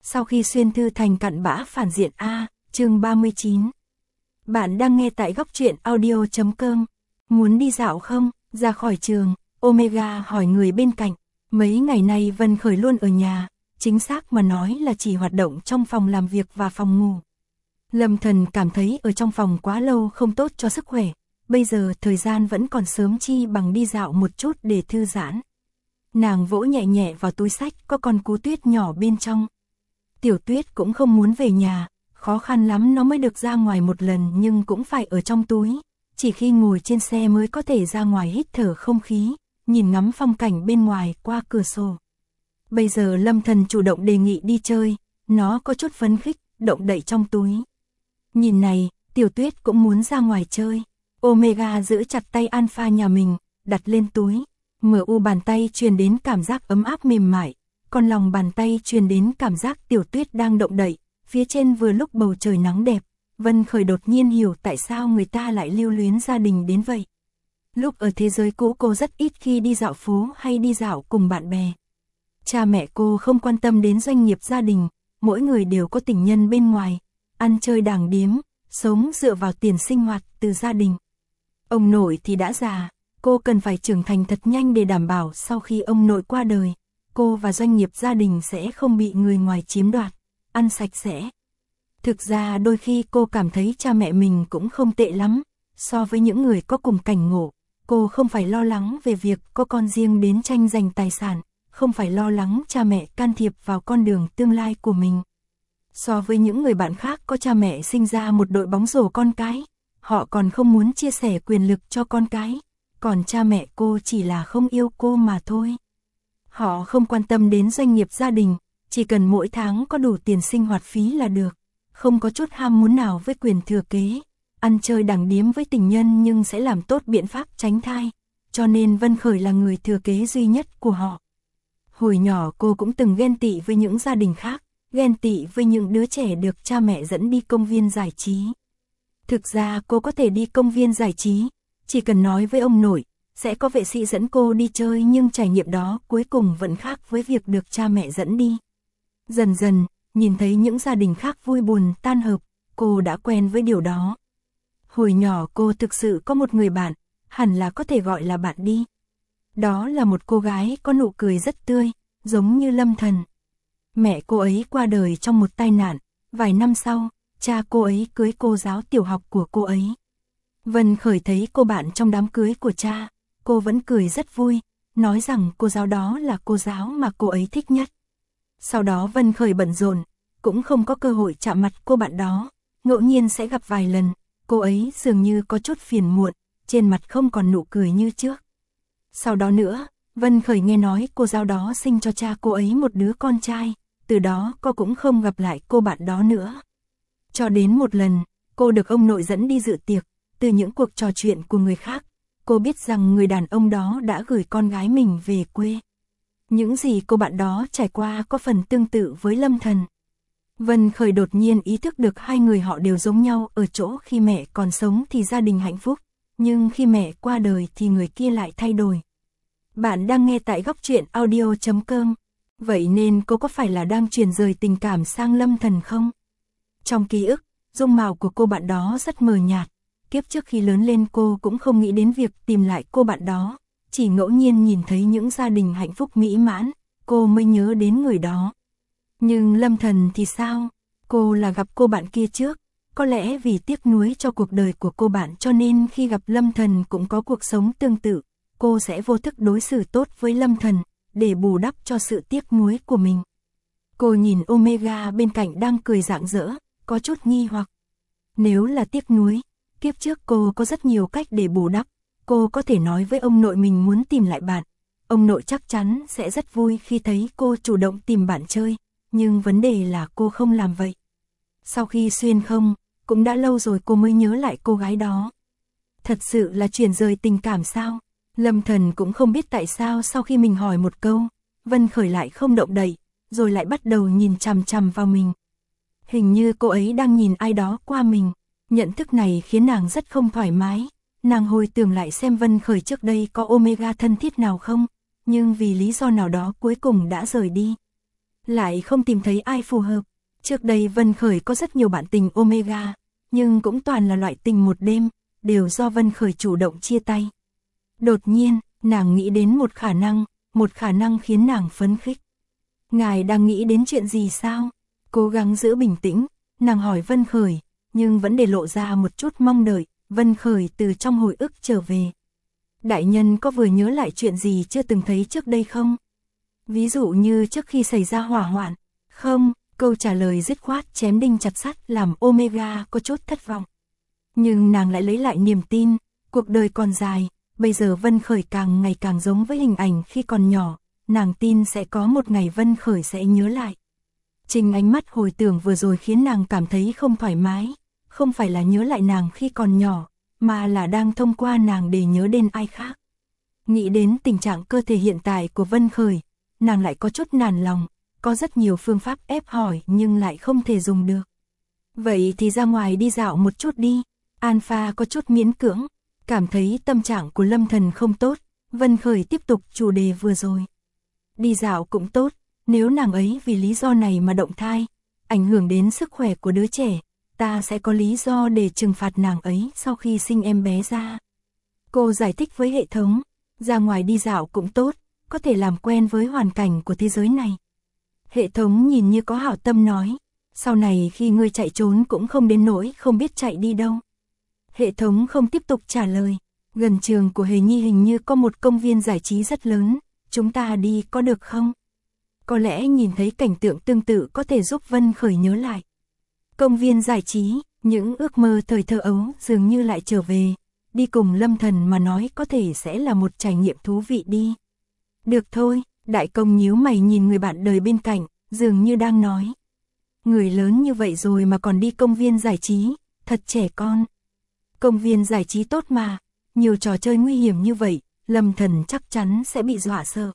Sau khi xuyên thư thành cặn bã phản diện A, chương 39. Bạn đang nghe tại góc truyện audio.com. Muốn đi dạo không? Ra khỏi trường, Omega hỏi người bên cạnh. Mấy ngày nay Vân Khởi luôn ở nhà, chính xác mà nói là chỉ hoạt động trong phòng làm việc và phòng ngủ. Lâm Thần cảm thấy ở trong phòng quá lâu không tốt cho sức khỏe, bây giờ thời gian vẫn còn sớm chi bằng đi dạo một chút để thư giãn. Nàng vỗ nhẹ nhẹ vào túi sách có con cú tuyết nhỏ bên trong. Tiểu Tuyết cũng không muốn về nhà, khó khăn lắm nó mới được ra ngoài một lần nhưng cũng phải ở trong túi, chỉ khi ngồi trên xe mới có thể ra ngoài hít thở không khí, nhìn ngắm phong cảnh bên ngoài qua cửa sổ. Bây giờ Lâm Thần chủ động đề nghị đi chơi, nó có chút phấn khích, động đậy trong túi. Nhìn này, Tiểu Tuyết cũng muốn ra ngoài chơi. Omega giữ chặt tay Alpha nhà mình, đặt lên túi. MU bàn tay truyền đến cảm giác ấm áp mềm mại, còn lòng bàn tay truyền đến cảm giác Tiểu Tuyết đang động đậy. Phía trên vừa lúc bầu trời nắng đẹp, Vân Khởi đột nhiên hiểu tại sao người ta lại lưu luyến gia đình đến vậy. Lúc ở thế giới cũ cô rất ít khi đi dạo phố hay đi dạo cùng bạn bè. Cha mẹ cô không quan tâm đến doanh nghiệp gia đình, mỗi người đều có tình nhân bên ngoài, ăn chơi đàng điếm, sống dựa vào tiền sinh hoạt từ gia đình. Ông nội thì đã già, cô cần phải trưởng thành thật nhanh để đảm bảo sau khi ông nội qua đời, cô và doanh nghiệp gia đình sẽ không bị người ngoài chiếm đoạt, ăn sạch sẽ. Thực ra đôi khi cô cảm thấy cha mẹ mình cũng không tệ lắm, so với những người có cùng cảnh ngộ, cô không phải lo lắng về việc có con riêng đến tranh giành tài sản, không phải lo lắng cha mẹ can thiệp vào con đường tương lai của mình. So với những người bạn khác có cha mẹ sinh ra một đội bóng rổ con cái, họ còn không muốn chia sẻ quyền lực cho con cái, còn cha mẹ cô chỉ là không yêu cô mà thôi. Họ không quan tâm đến doanh nghiệp gia đình, chỉ cần mỗi tháng có đủ tiền sinh hoạt phí là được, không có chút ham muốn nào với quyền thừa kế, ăn chơi đàng điếm với tình nhân nhưng sẽ làm tốt biện pháp tránh thai, cho nên Vân Khởi là người thừa kế duy nhất của họ. Hồi nhỏ cô cũng từng ghen tị với những gia đình khác, ghen tị với những đứa trẻ được cha mẹ dẫn đi công viên giải trí. Thực ra cô có thể đi công viên giải trí, chỉ cần nói với ông nội, sẽ có vệ sĩ dẫn cô đi chơi nhưng trải nghiệm đó cuối cùng vẫn khác với việc được cha mẹ dẫn đi. Dần dần, nhìn thấy những gia đình khác vui buồn tan hợp, cô đã quen với điều đó. Hồi nhỏ cô thực sự có một người bạn, hẳn là có thể gọi là bạn đi. Đó là một cô gái có nụ cười rất tươi, giống như Lâm Thần. Mẹ cô ấy qua đời trong một tai nạn, vài năm sau, cha cô ấy cưới cô giáo tiểu học của cô ấy. Vân Khởi thấy cô bạn trong đám cưới của cha, cô vẫn cười rất vui, nói rằng cô giáo đó là cô giáo mà cô ấy thích nhất. Sau đó Vân Khởi bận rộn, cũng không có cơ hội chạm mặt cô bạn đó, ngẫu nhiên sẽ gặp vài lần, cô ấy dường như có chút phiền muộn, trên mặt không còn nụ cười như trước. Sau đó nữa, Vân Khởi nghe nói cô giáo đó sinh cho cha cô ấy một đứa con trai, từ đó cô cũng không gặp lại cô bạn đó nữa. Cho đến một lần, cô được ông nội dẫn đi dự tiệc, từ những cuộc trò chuyện của người khác, cô biết rằng người đàn ông đó đã gửi con gái mình về quê. Những gì cô bạn đó trải qua có phần tương tự với Lâm Thần. Vân Khởi đột nhiên ý thức được hai người họ đều giống nhau ở chỗ khi mẹ còn sống thì gia đình hạnh phúc, nhưng khi mẹ qua đời thì người kia lại thay đổi. Bạn đang nghe tại góc truyện audio.com, vậy nên cô có phải là đang truyền rời tình cảm sang Lâm Thần không? Trong ký ức, dung mạo của cô bạn đó rất mờ nhạt, kiếp trước khi lớn lên cô cũng không nghĩ đến việc tìm lại cô bạn đó, chỉ ngẫu nhiên nhìn thấy những gia đình hạnh phúc mỹ mãn, cô mới nhớ đến người đó. Nhưng Lâm Thần thì sao? Cô là gặp cô bạn kia trước, có lẽ vì tiếc nuối cho cuộc đời của cô bạn cho nên khi gặp Lâm Thần cũng có cuộc sống tương tự, cô sẽ vô thức đối xử tốt với Lâm Thần, để bù đắp cho sự tiếc nuối của mình. Cô nhìn Omega bên cạnh đang cười rạng rỡ, có chút nghi hoặc. Nếu là tiếc nuối, kiếp trước cô có rất nhiều cách để bù đắp, cô có thể nói với ông nội mình muốn tìm lại bạn. Ông nội chắc chắn sẽ rất vui khi thấy cô chủ động tìm bạn chơi, nhưng vấn đề là cô không làm vậy. Sau khi xuyên không, cũng đã lâu rồi cô mới nhớ lại cô gái đó. Thật sự là chuyển rời tình cảm sao? Lâm Thần cũng không biết tại sao sau khi mình hỏi một câu, Vân Khởi lại không động đậy, rồi lại bắt đầu nhìn chằm chằm vào mình. Hình như cô ấy đang nhìn ai đó qua mình, nhận thức này khiến nàng rất không thoải mái. Nàng hồi tưởng lại xem Vân Khởi trước đây có Omega thân thiết nào không, nhưng vì lý do nào đó cuối cùng đã rời đi. lại không tìm thấy ai phù hợp. Trước đây Vân Khởi có rất nhiều bạn tình Omega, nhưng cũng toàn là loại tình một đêm, đều do Vân Khởi chủ động chia tay. Đột nhiên, nàng nghĩ đến một khả năng khiến nàng phấn khích. Ngài đang nghĩ đến chuyện gì sao? Cố gắng giữ bình tĩnh, nàng hỏi Vân Khởi, nhưng vẫn để lộ ra một chút mong đợi. Vân Khởi từ trong hồi ức trở về. Đại nhân có vừa nhớ lại chuyện gì chưa từng thấy trước đây không? Ví dụ như trước khi xảy ra hỏa hoạn. Không, câu trả lời dứt khoát chém đinh chặt sắt làm Omega có chút thất vọng. Nhưng nàng lại lấy lại niềm tin, cuộc đời còn dài, bây giờ Vân Khởi càng ngày càng giống với hình ảnh khi còn nhỏ, nàng tin sẽ có một ngày Vân Khởi sẽ nhớ lại. Chính ánh mắt hồi tưởng vừa rồi khiến nàng cảm thấy không thoải mái, không phải là nhớ lại nàng khi còn nhỏ, mà là đang thông qua nàng để nhớ đến ai khác. Nghĩ đến tình trạng cơ thể hiện tại của Vân Khởi, nàng lại có chút nản lòng, có rất nhiều phương pháp ép hỏi nhưng lại không thể dùng được. Vậy thì ra ngoài đi dạo một chút đi. Alpha có chút miễn cưỡng, cảm thấy tâm trạng của Lâm Thần không tốt, Vân Khởi tiếp tục chủ đề vừa rồi. Đi dạo cũng tốt, nếu nàng ấy vì lý do này mà động thai, ảnh hưởng đến sức khỏe của đứa trẻ, ta sẽ có lý do để trừng phạt nàng ấy sau khi sinh em bé ra. Cô giải thích với hệ thống, ra ngoài đi dạo cũng tốt, có thể làm quen với hoàn cảnh của thế giới này. Hệ thống nhìn như có hảo tâm nói, sau này khi ngươi chạy trốn cũng không đến nỗi không biết chạy đi đâu. Hệ thống không tiếp tục trả lời, gần trường của Hề Nhi hình như có một công viên giải trí rất lớn, chúng ta đi có được không? Có lẽ nhìn thấy cảnh tượng tương tự có thể giúp Vân Khởi nhớ lại. Công viên giải trí, những ước mơ thời thơ ấu dường như lại trở về, đi cùng Lâm Thần mà nói có thể sẽ là một trải nghiệm thú vị đi. Được thôi, đại công nhíu mày nhìn người bạn đời bên cạnh, dường như đang nói. Người lớn như vậy rồi mà còn đi công viên giải trí, thật trẻ con. Công viên giải trí tốt mà, nhiều trò chơi nguy hiểm như vậy, Lâm Thần chắc chắn sẽ bị dọa sợ.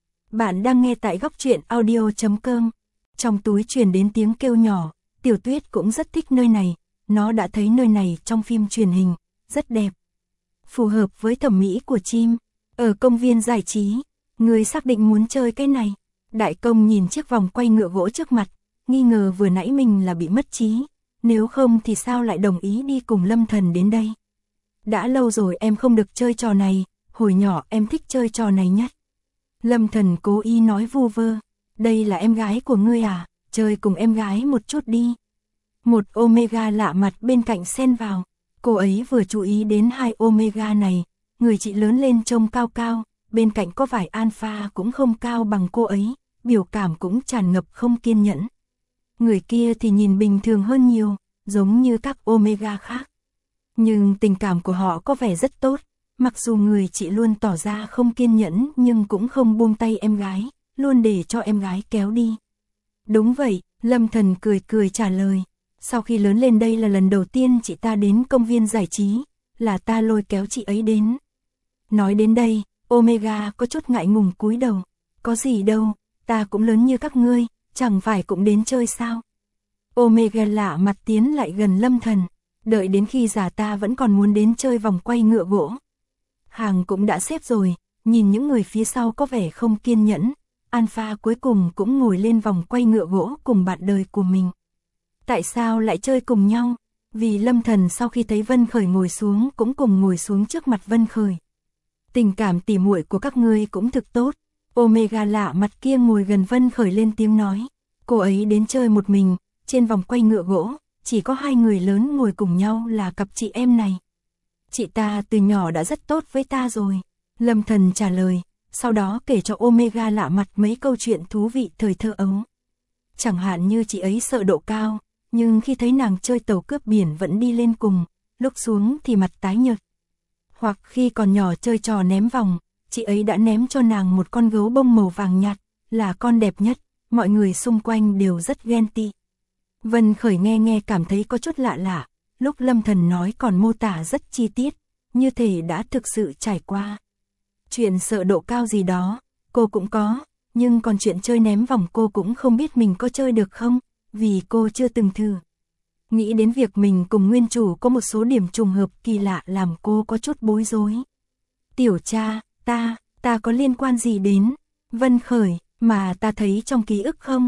Bạn đang nghe tại góc truyện audio.com. Trong túi truyền đến tiếng kêu nhỏ, Tiểu Tuyết cũng rất thích nơi này, nó đã thấy nơi này trong phim truyền hình, rất đẹp. Phù hợp với thẩm mỹ của chim. Ở công viên giải trí, người xác định muốn chơi cái này. Đại công nhìn chiếc vòng quay ngựa gỗ trước mặt, nghi ngờ vừa nãy mình là bị mất trí. Nếu không thì sao lại đồng ý đi cùng Lâm Thần đến đây? Đã lâu rồi em không được chơi trò này, hồi nhỏ em thích chơi trò này nhất. Lâm Thần cố ý nói vu vơ, đây là em gái của ngươi à, chơi cùng em gái một chút đi. Một Omega lạ mặt bên cạnh xen vào, cô ấy vừa chú ý đến hai Omega này, người chị lớn lên trông cao cao, bên cạnh có vài Alpha cũng không cao bằng cô ấy, biểu cảm cũng tràn ngập không kiên nhẫn. Người kia thì nhìn bình thường hơn nhiều, giống như các Omega khác. Nhưng tình cảm của họ có vẻ rất tốt, mặc dù người chị luôn tỏ ra không kiên nhẫn nhưng cũng không buông tay em gái, luôn để cho em gái kéo đi. Đúng vậy, Lâm Thần cười cười trả lời, sau khi lớn lên đây là lần đầu tiên chị ta đến công viên giải trí, là ta lôi kéo chị ấy đến. Nói đến đây, Omega có chút ngại ngùng cúi đầu, có gì đâu, ta cũng lớn như các ngươi, chẳng phải cũng đến chơi sao. Omega lạ mặt tiến lại gần Lâm Thần, đợi đến khi già ta vẫn còn muốn đến chơi vòng quay ngựa gỗ. Hàng cũng đã xếp rồi, nhìn những người phía sau có vẻ không kiên nhẫn, Alpha cuối cùng cũng ngồi lên vòng quay ngựa gỗ cùng bạn đời của mình. Tại sao lại chơi cùng nhau? Vì Lâm Thần sau khi thấy Vân Khởi ngồi xuống cũng cùng ngồi xuống trước mặt Vân Khởi. Tình cảm tỉ muội của các ngươi cũng thực tốt. Omega lạ mặt kia ngồi gần Vân Khởi lên tiếng nói. Cô ấy đến chơi một mình, trên vòng quay ngựa gỗ, chỉ có hai người lớn ngồi cùng nhau là cặp chị em này. Chị ta từ nhỏ đã rất tốt với ta rồi. Lâm Thần trả lời, sau đó kể cho Omega lạ mặt mấy câu chuyện thú vị thời thơ ấu. Chẳng hạn như chị ấy sợ độ cao, nhưng khi thấy nàng chơi tàu cướp biển vẫn đi lên cùng, lúc xuống thì mặt tái nhợt. Hoặc khi còn nhỏ chơi trò ném vòng, chị ấy đã ném cho nàng một con gấu bông màu vàng nhạt, là con đẹp nhất, mọi người xung quanh đều rất ghen tị. Vân Khởi nghe cảm thấy có chút lạ lạ, lúc Lâm Thần nói còn mô tả rất chi tiết, như thể đã thực sự trải qua. Chuyện sợ độ cao gì đó, cô cũng có, nhưng còn chuyện chơi ném vòng cô cũng không biết mình có chơi được không, vì cô chưa từng thử. Nghĩ đến việc mình cùng nguyên chủ có một số điểm trùng hợp kỳ lạ làm cô có chút bối rối. Tiểu cha, ta có liên quan gì đến Vân Khởi, mà ta thấy trong ký ức không,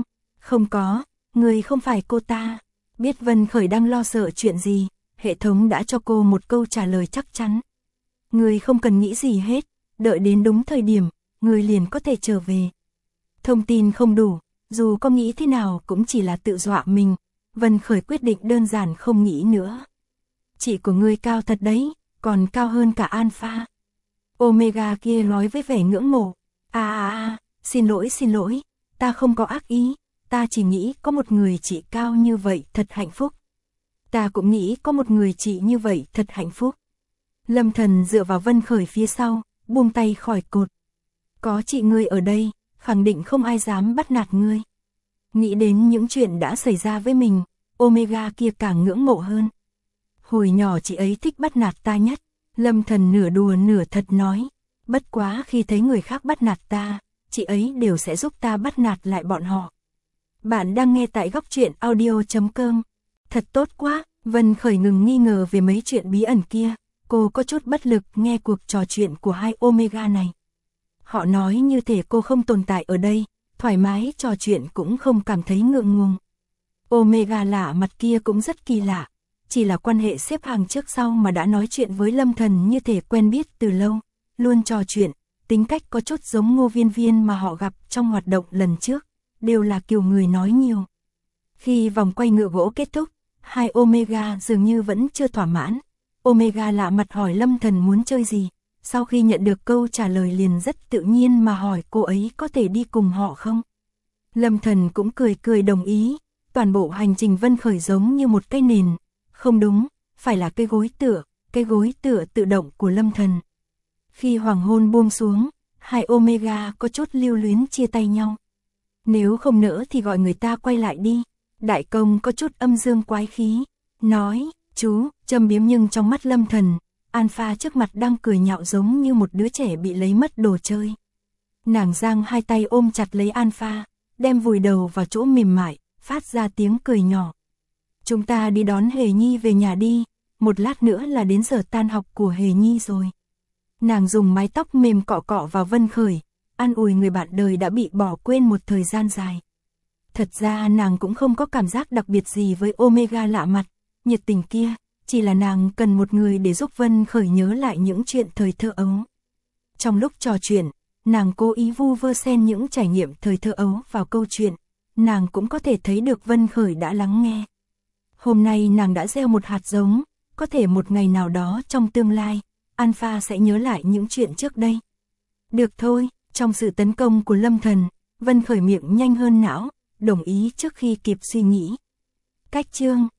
Không có, người không phải cô ta. Biết Vân Khởi đang lo sợ chuyện gì, hệ thống đã cho cô một câu trả lời chắc chắn. Người không cần nghĩ gì hết, đợi đến đúng thời điểm, người liền có thể trở về. Thông tin không đủ, dù có nghĩ thế nào cũng chỉ là tự dọa mình. Vân Khởi quyết định đơn giản không nghĩ nữa. Chị của ngươi cao thật đấy, còn cao hơn cả Alpha. Omega kia nói với vẻ ngưỡng mộ. Xin lỗi, ta không có ác ý, ta chỉ nghĩ có một người chị cao như vậy thật hạnh phúc. Ta cũng nghĩ có một người chị như vậy thật hạnh phúc. Lâm Thần dựa vào Vân Khởi phía sau, buông tay khỏi cột. Có chị ngươi ở đây, khẳng định không ai dám bắt nạt ngươi. Nghĩ đến những chuyện đã xảy ra với mình, Omega kia càng ngưỡng mộ hơn. Hồi nhỏ chị ấy thích bắt nạt ta nhất, Lâm Thần nửa đùa nửa thật nói. Bất quá khi thấy người khác bắt nạt ta, chị ấy đều sẽ giúp ta bắt nạt lại bọn họ. Bạn đang nghe tại góc truyện audio.com. Thật tốt quá, Vân Khởi ngừng nghi ngờ về mấy chuyện bí ẩn kia. Cô có chút bất lực nghe cuộc trò chuyện của hai Omega này. Họ nói như thể cô không tồn tại ở đây, thoải mái trò chuyện cũng không cảm thấy ngượng ngùng. Omega lạ mặt kia cũng rất kỳ lạ, chỉ là quan hệ xếp hàng trước sau mà đã nói chuyện với Lâm Thần như thể quen biết từ lâu, luôn trò chuyện, tính cách có chút giống Ngô Viên Viên mà họ gặp trong hoạt động lần trước, đều là kiểu người nói nhiều. Khi vòng quay ngựa gỗ kết thúc, hai Omega dường như vẫn chưa thỏa mãn. Omega lạ mặt hỏi Lâm Thần muốn chơi gì, sau khi nhận được câu trả lời liền rất tự nhiên mà hỏi cô ấy có thể đi cùng họ không. Lâm Thần cũng cười cười đồng ý, toàn bộ hành trình Vân Khởi giống như một cái nền, không đúng, phải là cái gối tựa tự động của Lâm Thần. Khi hoàng hôn buông xuống, hai Omega có chút lưu luyến chia tay nhau. Nếu không nỡ thì gọi người ta quay lại đi. Đại công có chút âm dương quái khí, nói, chú, châm biếm, nhưng trong mắt Lâm Thần, Alpha trước mặt đang cười nhạo giống như một đứa trẻ bị lấy mất đồ chơi. Nàng giang hai tay ôm chặt lấy Alpha, đem vùi đầu vào chỗ mềm mại, phát ra tiếng cười nhỏ. Chúng ta đi đón Hề Nhi về nhà đi, một lát nữa là đến giờ tan học của Hề Nhi rồi. Nàng dùng mái tóc mềm cọ cọ vào Vân Khởi, an ủi người bạn đời đã bị bỏ quên một thời gian dài. Thật ra nàng cũng không có cảm giác đặc biệt gì với Omega lạ mặt, nhiệt tình kia, chỉ là nàng cần một người để giúp Vân Khởi nhớ lại những chuyện thời thơ ấu. Trong lúc trò chuyện, nàng cố ý vu vơ xen những trải nghiệm thời thơ ấu vào câu chuyện, nàng cũng có thể thấy được Vân Khởi đã lắng nghe. Hôm nay nàng đã gieo một hạt giống, có thể một ngày nào đó trong tương lai, Alpha sẽ nhớ lại những chuyện trước đây. Được thôi, trong sự tấn công của Lâm Thần, Vân Khởi miệng nhanh hơn não, đồng ý trước khi kịp suy nghĩ. Cách chương